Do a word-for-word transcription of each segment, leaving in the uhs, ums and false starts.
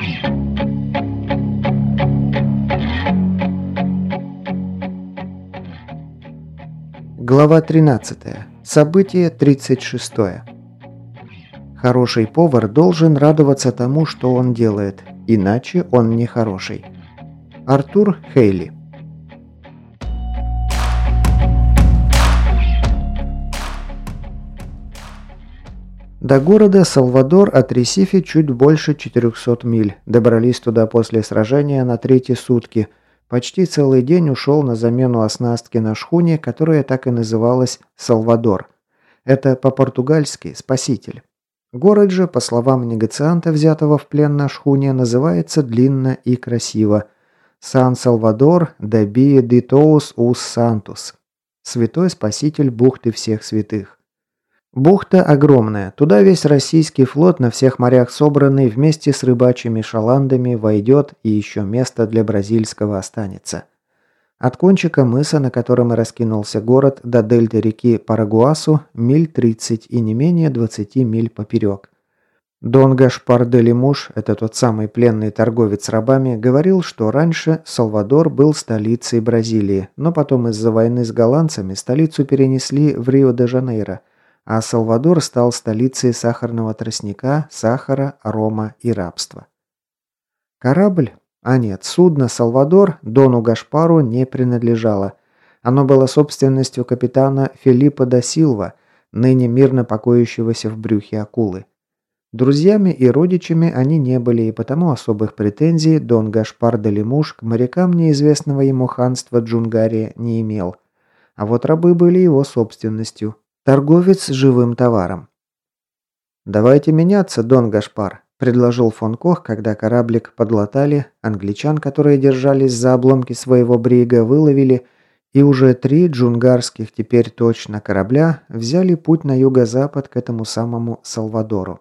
Глава тринадцатая. Событие тридцать шестое. Хороший повар должен радоваться тому, что он делает, иначе он не хороший. Артур Хейли. До города Салвадор от Ресифи чуть больше четырехсот миль. Добрались туда после сражения на третьи сутки. Почти целый день ушел на замену оснастки на шхуне, которая так и называлась «Салвадор». Это по-португальски «спаситель». Город же, по словам негацианта, взятого в плен на шхуне, называется длинно и красиво «Сан-Салвадор да Бия де Тоус ус Сантус» – «Святой Спаситель бухты всех святых». Бухта огромная, туда весь российский флот на всех морях собранный вместе с рыбачьими шаландами войдет и еще место для бразильского останется. От кончика мыса, на котором и раскинулся город, до дельты реки Парагуасу миль тридцать и не менее двадцати миль поперек. Дон Гашпар де Лемуш, это тот самый пленный торговец рабами, говорил, что раньше Салвадор был столицей Бразилии, но потом из-за войны с голландцами столицу перенесли в Рио-де-Жанейро, а Салвадор стал столицей сахарного тростника, сахара, рома и рабства. Корабль, а нет, судно «Салвадор» Дону Гашпару не принадлежало. Оно было собственностью капитана Филиппа да Силва, ныне мирно покоящегося в брюхе акулы. Друзьями и родичами они не были, и потому особых претензий Дон Гашпар де Лемуш к морякам неизвестного ему ханства Джунгария не имел. А вот рабы были его собственностью. Торговец живым товаром. «Давайте меняться, Дон Гашпар», – предложил фон Кох, когда кораблик подлатали, англичан, которые держались за обломки своего брига, выловили, и уже три джунгарских теперь точно корабля взяли путь на юго-запад к этому самому Салвадору.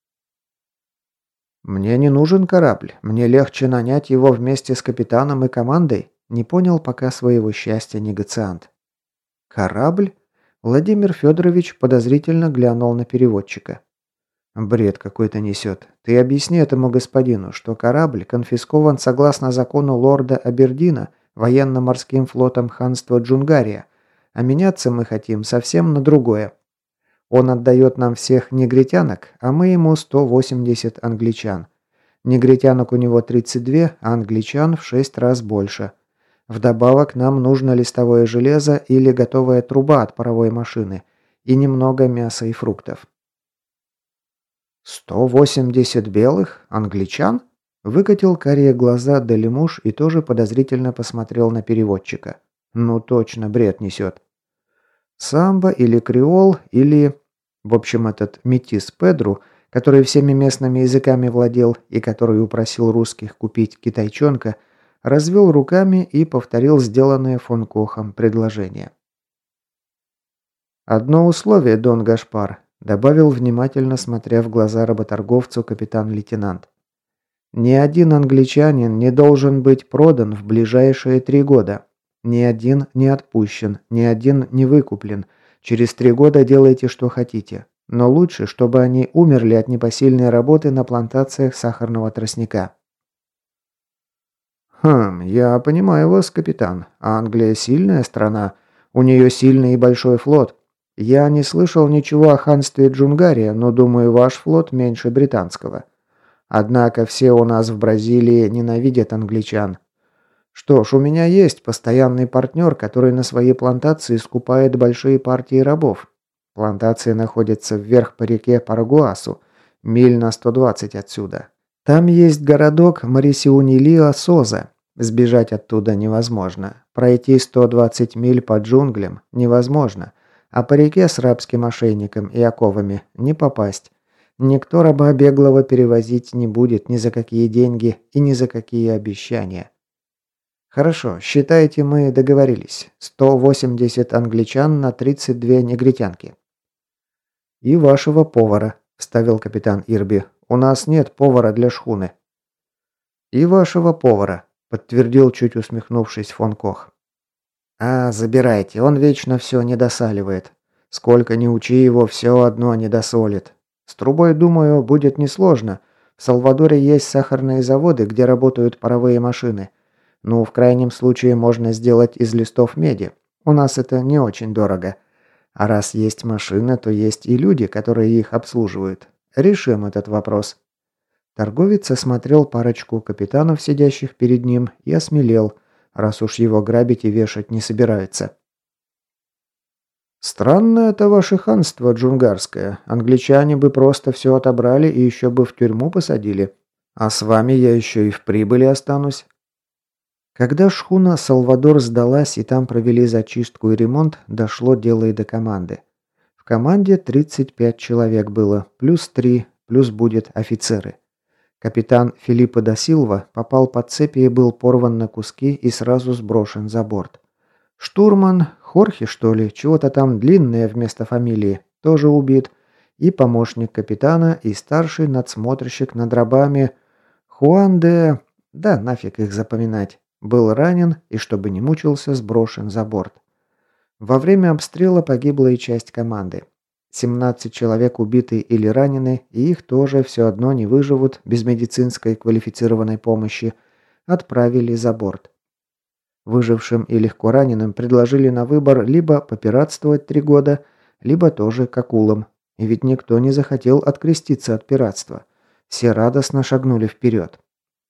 «Мне не нужен корабль, мне легче нанять его вместе с капитаном и командой», – не понял пока своего счастья негациант. «Корабль?» Владимир Федорович подозрительно глянул на переводчика. «Бред какой-то несет. Ты объясни этому господину, что корабль конфискован согласно закону лорда Абердина военно-морским флотом ханства Джунгария, а меняться мы хотим совсем на другое. Он отдает нам всех негритянок, а мы ему сто восемьдесят англичан. Негритянок у него тридцать два, а англичан в шесть раз больше. Вдобавок нам нужно листовое железо или готовая труба от паровой машины и немного мяса и фруктов». «Сто восемьдесят белых? Англичан?» Выкатил карие глаза де Лемуш и тоже подозрительно посмотрел на переводчика. «Ну точно, бред несет. Самбо или креол, или... В общем, этот метис Педру, который всеми местными языками владел и который упросил русских купить китайчонка, развел руками и повторил сделанное фон Кохом предложение. «Одно условие, Дон Гашпар», – добавил, внимательно смотря в глаза работорговцу капитан-лейтенант. «Ни один англичанин не должен быть продан в ближайшие три года. Ни один не отпущен, ни один не выкуплен. Через три года делайте, что хотите. Но лучше, чтобы они умерли от непосильной работы на плантациях сахарного тростника». «Хм, я понимаю вас, капитан. Англия сильная страна. У нее сильный и большой флот. Я не слышал ничего о ханстве Джунгария, но думаю, ваш флот меньше британского. Однако все у нас в Бразилии ненавидят англичан. Что ж, у меня есть постоянный партнер, который на своей плантации скупает большие партии рабов. Плантация находится вверх по реке Парагуасу, миль на сто двадцать отсюда. Там есть городок Марисиунилио-Соза. Сбежать оттуда невозможно. Пройти сто двадцать миль по джунглям невозможно. А по реке с рабским ошейником и оковами не попасть. Никто раба беглого перевозить не будет ни за какие деньги и ни за какие обещания. Хорошо, считайте, мы договорились. сто восемьдесят англичан на тридцать две негритянки. И вашего повара, вставил капитан Ирби. У нас нет повара для шхуны». «И вашего повара», – подтвердил, чуть усмехнувшись, фон Кох. «А, забирайте, он вечно все недосаливает. Сколько ни учи его, все одно недосолит. С трубой, думаю, будет несложно, В Салвадоре есть сахарные заводы, где работают паровые машины. Ну, в крайнем случае можно сделать из листов меди. У нас это не очень дорого. А раз есть машины, то есть и люди, которые их обслуживают. Решим этот вопрос». Торговец осмотрел парочку капитанов, сидящих перед ним, и осмелел, раз уж его грабить и вешать не собираются. «Странно это ваше ханство джунгарское. Англичане бы просто все отобрали и еще бы в тюрьму посадили. А с вами я еще и в прибыли останусь». Когда шхуна «Салвадор» сдалась и там провели зачистку и ремонт, дошло дело и до команды. В команде тридцать пять человек было, плюс три, плюс будет офицеры. Капитан Филиппо да Силва попал под цепи и был порван на куски и сразу сброшен за борт. Штурман, Хорхе что ли, чего-то там длинное вместо фамилии, тоже убит. И помощник капитана, и старший надсмотрщик над рабами Хуан де... Да нафиг их запоминать. Был ранен и, чтобы не мучился, сброшен за борт. Во время обстрела погибла и часть команды. семнадцать человек убиты или ранены, и их тоже все одно не выживут без медицинской квалифицированной помощи, отправили за борт. Выжившим и легко раненым предложили на выбор либо попиратствовать три года, либо тоже к акулам. И ведь никто не захотел откреститься от пиратства. Все радостно шагнули вперед.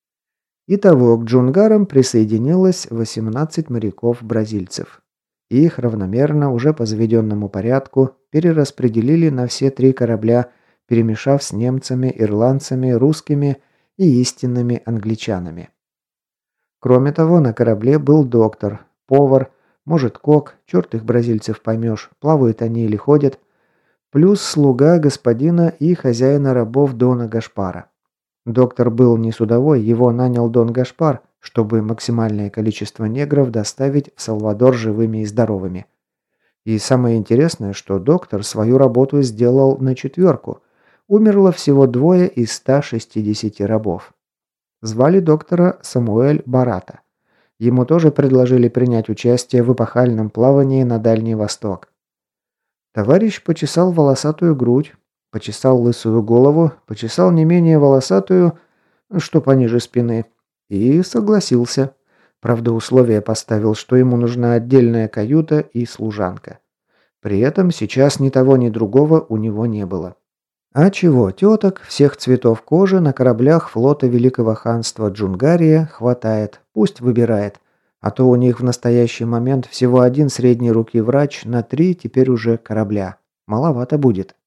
Итого к джунгарам присоединилось восемнадцать моряков-бразильцев. Их равномерно, уже по заведенному порядку, перераспределили на все три корабля, перемешав с немцами, ирландцами, русскими и истинными англичанами. Кроме того, на корабле был доктор, повар, может кок, черт их бразильцев поймешь, плавают они или ходят, плюс слуга господина и хозяина рабов Дона Гашпара. Доктор был не судовой, его нанял Дон Гашпар, чтобы максимальное количество негров доставить в Салвадор живыми и здоровыми. И самое интересное, что доктор свою работу сделал на четверку. Умерло всего двое из ста шестидесяти рабов. Звали доктора Самуэль Барата. Ему тоже предложили принять участие в эпохальном плавании на Дальний Восток. Товарищ почесал волосатую грудь, почесал лысую голову, почесал не менее волосатую, что пониже спины, и согласился. Правда, условие поставил, что ему нужна отдельная каюта и служанка. При этом сейчас ни того, ни другого у него не было. А чего, теток всех цветов кожи на кораблях флота Великого ханства Джунгария хватает, пусть выбирает. А то у них в настоящий момент всего один средней руки врач на три теперь уже корабля. Маловато будет.